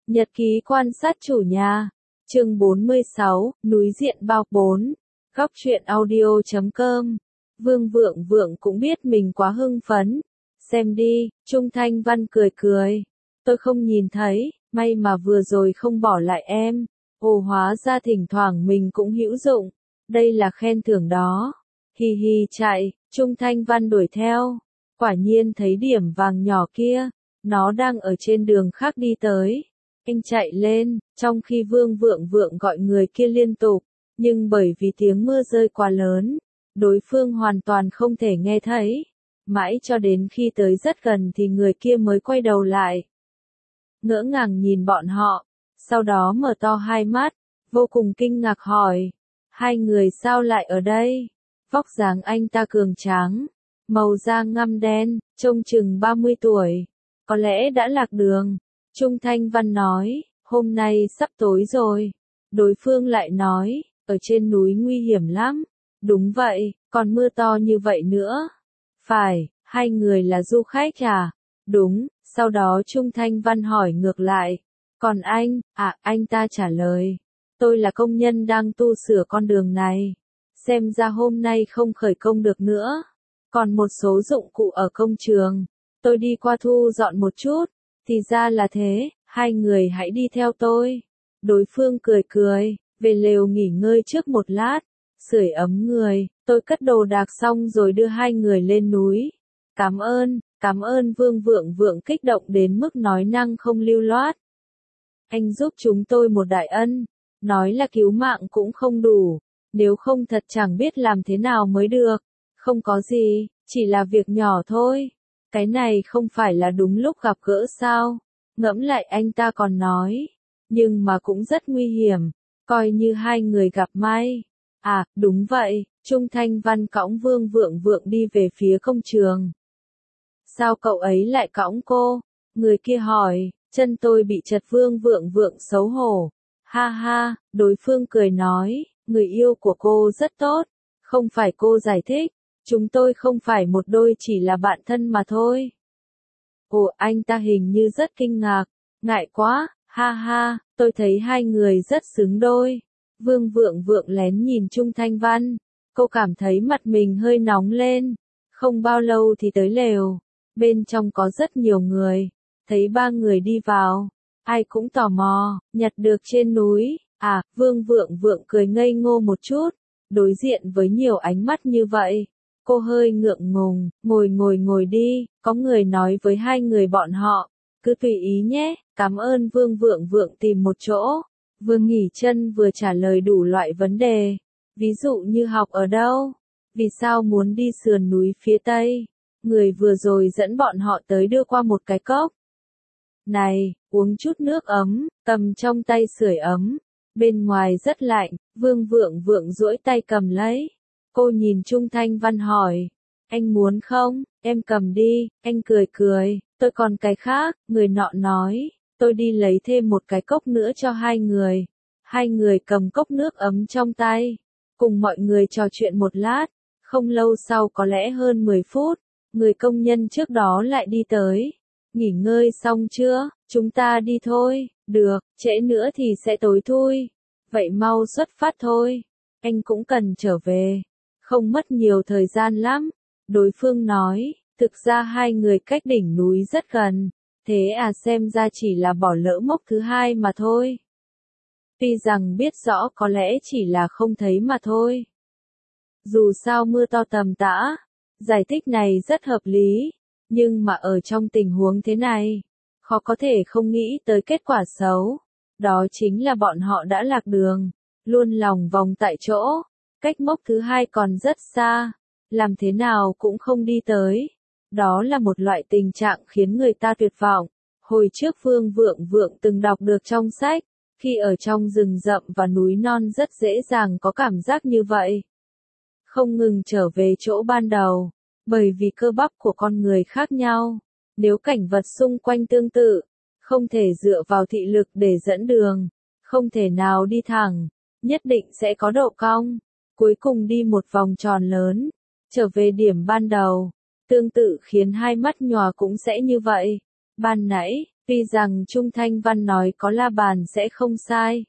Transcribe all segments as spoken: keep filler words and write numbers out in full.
Nhật ký quan sát chủ nhà. Chương bốn mươi sáu, núi diện bao bốn. Góc truyện audio chấm com. Vương Vượng Vượng cũng biết mình quá hưng phấn. Xem đi, Trung Thanh Văn cười cười. Tôi không nhìn thấy, may mà vừa rồi không bỏ lại em. Ồ, hóa ra thỉnh thoảng mình cũng hữu dụng. Đây là khen thưởng đó. Hi hi chạy, Trung Thanh Văn đuổi theo. Quả nhiên thấy điểm vàng nhỏ kia. Nó đang ở trên đường khác đi tới. Anh chạy lên, trong khi Vương Vượng Vượng gọi người kia liên tục, nhưng bởi vì tiếng mưa rơi quá lớn, đối phương hoàn toàn không thể nghe thấy. Mãi cho đến khi tới rất gần thì người kia mới quay đầu lại. Ngỡ ngàng nhìn bọn họ, sau đó mở to hai mắt, vô cùng kinh ngạc hỏi. Hai người sao lại ở đây? Vóc dáng anh ta cường tráng, màu da ngăm đen, trông chừng ba mươi tuổi. Có lẽ đã lạc đường. Trung Thanh Văn nói, hôm nay sắp tối rồi. Đối phương lại nói, ở trên núi nguy hiểm lắm. Đúng vậy, còn mưa to như vậy nữa. Phải, hai người là du khách à? Đúng, sau đó Trung Thanh Văn hỏi ngược lại. Còn anh, à, anh ta trả lời. Tôi là công nhân đang tu sửa con đường này. Xem ra hôm nay không khởi công được nữa. Còn một số dụng cụ ở công trường. Tôi đi qua thu dọn một chút. Thì ra là thế, hai người hãy đi theo tôi. Đối phương cười cười, về lều nghỉ ngơi trước một lát, sưởi ấm người, tôi cất đồ đạc xong rồi đưa hai người lên núi. Cảm ơn, cảm ơn. Vương Vượng Vượng kích động đến mức nói năng không lưu loát. Anh giúp chúng tôi một đại ân, nói là cứu mạng cũng không đủ, nếu không thật chẳng biết làm thế nào mới được. Không có gì, chỉ là việc nhỏ thôi. Cái này không phải là đúng lúc gặp gỡ sao? Ngẫm lại anh ta còn nói. Nhưng mà cũng rất nguy hiểm. Coi như hai người gặp may. À, đúng vậy. Trung Thanh Văn cõng Vương Vượng Vượng đi về phía công trường. Sao cậu ấy lại cõng cô? Người kia hỏi. Chân tôi bị trật. Vương Vượng Vượng xấu hổ. Ha ha, đối phương cười nói. Người yêu của cô rất tốt. Không phải. Cô giải thích. Chúng tôi không phải một đôi, chỉ là bạn thân mà thôi. Ồ, anh ta hình như rất kinh ngạc. Ngại quá, ha ha, tôi thấy hai người rất xứng đôi. Vương Vượng Vượng lén nhìn Trung Thanh Văn. Cô cảm thấy mặt mình hơi nóng lên. Không bao lâu thì tới lều. Bên trong có rất nhiều người. Thấy ba người đi vào. Ai cũng tò mò, nhặt được trên núi. À, Vương Vượng Vượng cười ngây ngô một chút. Đối diện với nhiều ánh mắt như vậy. Cô hơi ngượng ngùng, ngồi ngồi ngồi đi, có người nói với hai người bọn họ, cứ tùy ý nhé, cảm ơn. Vương Vượng Vượng tìm một chỗ, vừa nghỉ chân vừa trả lời đủ loại vấn đề, ví dụ như học ở đâu, vì sao muốn đi sườn núi phía Tây, người vừa rồi dẫn bọn họ tới đưa qua một cái cốc. Này, uống chút nước ấm, cầm trong tay sưởi ấm, bên ngoài rất lạnh. Vương Vượng Vượng duỗi tay cầm lấy. Cô nhìn Trung Thanh Văn hỏi, anh muốn không, em cầm đi. Anh cười cười, tôi còn cái khác. Người nọ nói, tôi đi lấy thêm một cái cốc nữa cho hai người. Hai người cầm cốc nước ấm trong tay, cùng mọi người trò chuyện một lát. Không lâu sau, có lẽ hơn mười phút, người công nhân trước đó lại đi tới. Nghỉ ngơi xong chưa, chúng ta đi thôi. Được, trễ nữa thì sẽ tối thui. Vậy mau xuất phát thôi, anh cũng cần trở về. Không mất nhiều thời gian lắm. Đối phương nói, thực ra hai người cách đỉnh núi rất gần. Thế à, xem ra chỉ là bỏ lỡ mốc thứ hai mà thôi. Tuy rằng biết rõ có lẽ chỉ là không thấy mà thôi. Dù sao mưa to tầm tã. Giải thích này rất hợp lý. Nhưng mà ở trong tình huống thế này, khó có thể không nghĩ tới kết quả xấu. Đó chính là bọn họ đã lạc đường. Luôn lòng vòng tại chỗ. Cách mốc thứ hai còn rất xa, làm thế nào cũng không đi tới. Đó là một loại tình trạng khiến người ta tuyệt vọng. Hồi trước Vương Vượng Vượng từng đọc được trong sách, khi ở trong rừng rậm và núi non rất dễ dàng có cảm giác như vậy. Không ngừng trở về chỗ ban đầu, bởi vì cơ bắp của con người khác nhau. Nếu cảnh vật xung quanh tương tự, không thể dựa vào thị lực để dẫn đường, không thể nào đi thẳng, nhất định sẽ có độ cong. Cuối cùng đi một vòng tròn lớn, trở về điểm ban đầu. Tương tự khiến hai mắt nhòa cũng sẽ như vậy. Ban nãy, Tuy rằng Trung Thanh Văn nói có la bàn sẽ không sai.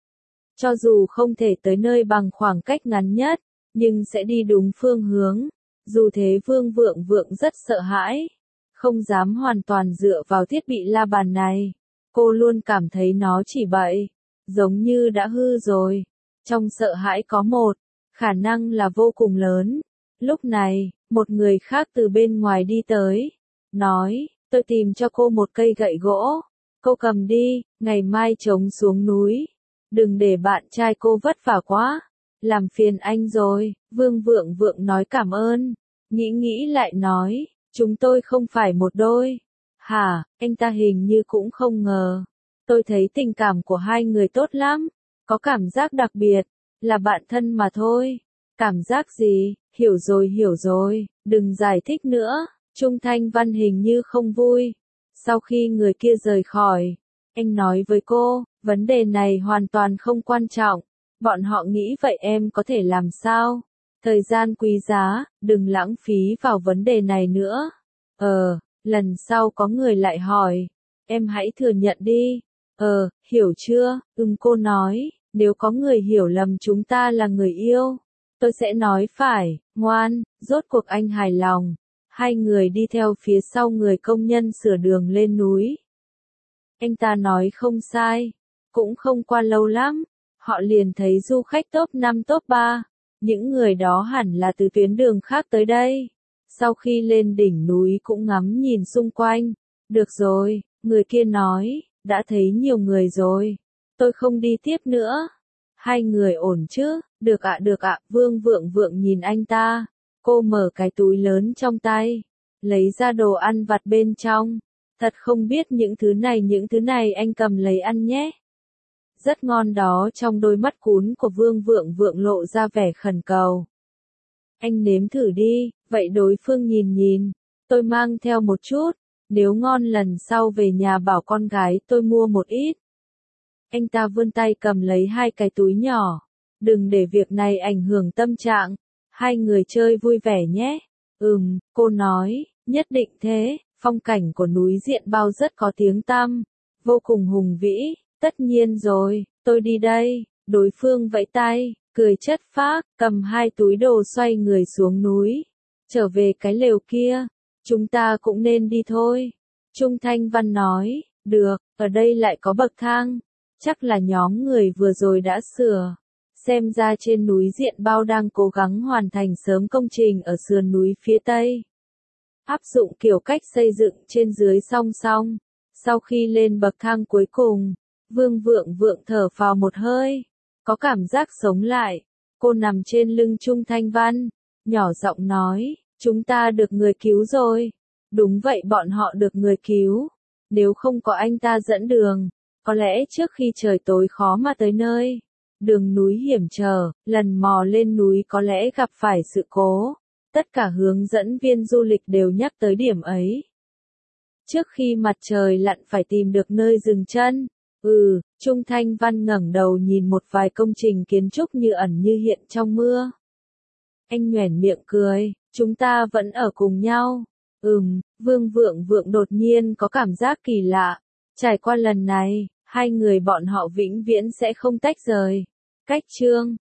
Cho dù không thể tới nơi bằng khoảng cách ngắn nhất, nhưng sẽ đi đúng phương hướng. Dù thế Vương Vượng Vượng rất sợ hãi, không dám hoàn toàn dựa vào thiết bị la bàn này. Cô luôn cảm thấy nó chỉ bậy, giống như đã hư rồi. Trong sợ hãi có một, khả năng là vô cùng lớn. Lúc này, một người khác từ bên ngoài đi tới, nói, tôi tìm cho cô một cây gậy gỗ, cô cầm đi, ngày mai trống xuống núi. Đừng để bạn trai cô vất vả quá, làm phiền anh rồi. Vương Vượng Vượng nói cảm ơn, nghĩ nghĩ lại nói, chúng tôi không phải một đôi. Hả, anh ta hình như cũng không ngờ. Tôi thấy tình cảm của hai người tốt lắm, có cảm giác đặc biệt, là bạn thân mà thôi. Cảm giác gì, hiểu rồi hiểu rồi, đừng giải thích nữa. Trung Thanh Văn hình như không vui. Sau khi người kia rời khỏi, anh nói với cô, vấn đề này hoàn toàn không quan trọng. Bọn họ nghĩ vậy em có thể làm sao? Thời gian quý giá, đừng lãng phí vào vấn đề này nữa. Ờ, lần sau có người lại hỏi, em hãy thừa nhận đi. Ờ, hiểu chưa? Ừm cô nói, nếu có người hiểu lầm chúng ta là người yêu, tôi sẽ nói phải, ngoan, rốt cuộc anh hài lòng. Hai người đi theo phía sau người công nhân sửa đường lên núi. Anh ta nói không sai, cũng không qua lâu lắm, họ liền thấy du khách top năm top ba, những người đó hẳn là từ tuyến đường khác tới đây. Sau khi lên đỉnh núi cũng ngắm nhìn xung quanh, được rồi, người kia nói, đã thấy nhiều người rồi, tôi không đi tiếp nữa. Hai người ổn chứ, được ạ được ạ, Vương Vượng Vượng nhìn anh ta, cô mở cái túi lớn trong tay, lấy ra đồ ăn vặt bên trong. Thật không biết những thứ này những thứ này anh cầm lấy ăn nhé. Rất ngon đó. Trong đôi mắt cún của Vương Vượng Vượng lộ ra vẻ khẩn cầu. Anh nếm thử đi, vậy đối phương nhìn nhìn, tôi mang theo một chút, nếu ngon lần sau về nhà bảo con gái tôi mua một ít. Anh ta vươn tay cầm lấy hai cái túi nhỏ, đừng để việc này ảnh hưởng tâm trạng, hai người chơi vui vẻ nhé. Ừm, cô nói, nhất định thế. Phong cảnh của núi Diện Bao rất có tiếng tăm, vô cùng hùng vĩ, tất nhiên rồi, tôi đi đây. Đối phương vẫy tay, cười chất phác, cầm hai túi đồ xoay người xuống núi, trở về cái lều kia. Chúng ta cũng nên đi thôi. Trung Thanh Văn nói, được, ở đây lại có bậc thang, chắc là nhóm người vừa rồi đã sửa. Xem ra trên núi Diện Bao đang cố gắng hoàn thành sớm công trình ở sườn núi phía Tây. Áp dụng kiểu cách xây dựng trên dưới song song. Sau khi lên bậc thang cuối cùng, Vương Vượng Vượng thở phào một hơi, có cảm giác sống lại. Cô nằm trên lưng Trung Thanh Văn, nhỏ giọng nói, chúng ta được người cứu rồi. Đúng vậy, bọn họ được người cứu. Nếu không có anh ta dẫn đường, có lẽ trước khi trời tối khó mà tới nơi. Đường núi hiểm trở, lần mò lên núi có lẽ gặp phải sự cố. Tất cả hướng dẫn viên du lịch đều nhắc tới điểm ấy. Trước khi mặt trời lặn phải tìm được nơi dừng chân. Ừ, Trung Thanh Văn ngẩng đầu nhìn một vài công trình kiến trúc như ẩn như hiện trong mưa. Anh nhoẻn miệng cười, chúng ta vẫn ở cùng nhau. Ừm, Vương Vượng Vượng đột nhiên có cảm giác kỳ lạ. Trải qua lần này, hai người bọn họ vĩnh viễn sẽ không tách rời. Cách chương